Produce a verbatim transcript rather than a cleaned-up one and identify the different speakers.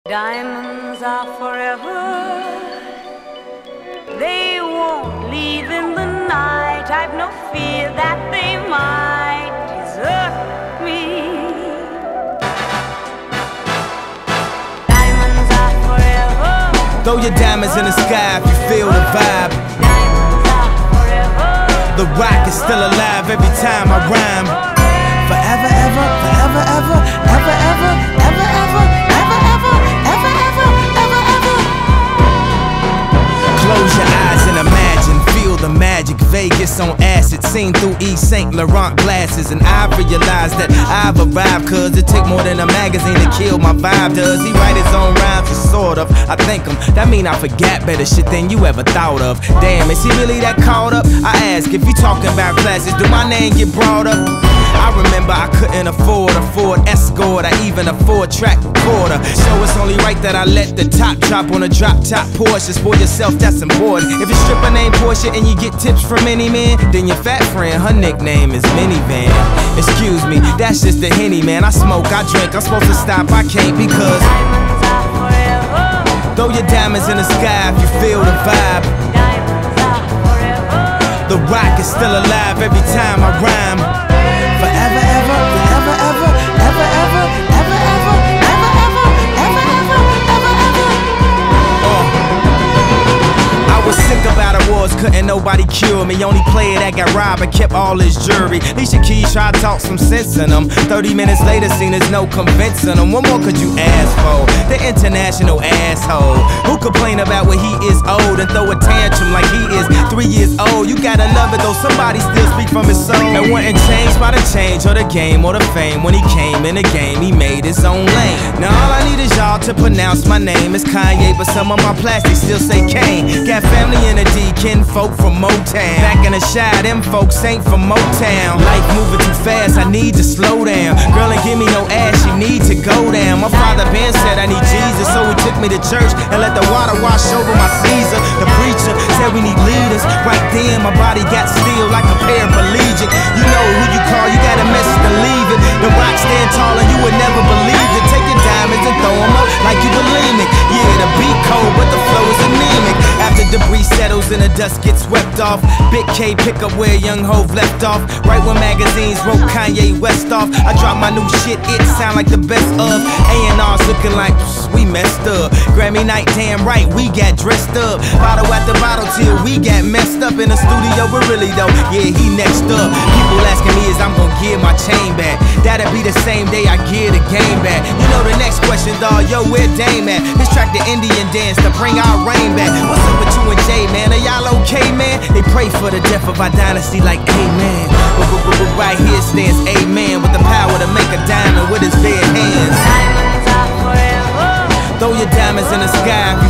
Speaker 1: Diamonds are forever. They won't leave in the night. I've no fear that they might desert me. Diamonds are forever.
Speaker 2: Throw your diamonds in the sky if you feel the vibe.
Speaker 1: Diamonds are forever.
Speaker 2: The rock is still alive every time I rhyme. Forever, ever, forever, ever, ever, ever, ever, ever, ever, ever, ever, ever, ever, ever. Close your eyes and imagine, feel the magic. Vegas on acid, seen through Yves Saint Laurent glasses. And I realized that I've arrived, cause it take more than a magazine to kill my vibe. Does he write his own rhymes? Sort of, I think him. That mean I forgot better shit than you ever thought of. Damn, is he really that caught up? I ask, if you talking about classes, do my name get brought up? I remember I couldn't afford a Ford Escort, I even afford track recorder. So it's only right that I let the top drop on a drop top Porsche. For yourself, that's important. If your stripper named Portia and you get tips from any man, then your fat friend, her nickname is Minivan. Excuse me, that's just the Henny, man. I smoke, I drink, I'm supposed to stop, I can't because
Speaker 1: Diamonds are forever.
Speaker 2: throw your diamonds in the sky if you feel the vibe.
Speaker 1: Diamonds are forever.
Speaker 2: The rock is still alive every time I rhyme. Forever, ever, forever, ever, ever, ever, ever, ever, ever, ever, ever, ever, ever, ever. Uh. I was sick about awards, couldn't nobody cure me. Only player that got robbed and kept all his jewelry. Alicia Keys tried to talk some sense in them. Thirty minutes later, seen there's no convincing them. What more could you ask for? The international asshole who complain about when he is old and throw a tantrum like he is three years old. You gotta love it though, somebody still speak from his soul. And wasn't changed by the change or the game or the fame. When he came in the game, he made his own lane. Now all I need is y'all to pronounce my name. It's Kanye, but some of my plastics still say Kane. Got family in the D, kinfolk from Motown. Back in the shy, them folks ain't from Motown. Life moving too fast, I need to slow down. Girl ain't give me no ass, she need to go down. My father Ben said I need Jesus, so he took me to church and let the water wash over my Caesar. The preacher said we need leaders. Right then my body got still like a paraplegic. You know who you call, you got a message to leave it. The rock stand tall and you would never believe it. Take your diamonds and throw them up like you bulimic. Yeah, the beat cold, but the flow is anemic. After debris settles and the dust gets swept off, Big K pick up where Young Hov left off. Right when magazines wrote Kanye West off, I drop my new shit, it sound like the best of. A and R's looking like we messed up. Grammy night, damn right, we got dressed up. Bottle after bottle till we got messed up. In the studio, but really though, yeah, he next up. People asking me is I'm gonna give my chain back. That'll be the same day I give the game back. You know the next question, dawg, yo, where Dame at? This track the Indian dance to bring our rain back. What's up with you and Jay, man? Are y'all okay, man? They pray for the death of our dynasty like amen. But, but, but, but right here stands amen, with the power to make a diamond with his bare hands.
Speaker 1: Diamonds are forever.
Speaker 2: Throw your diamonds in the sky if you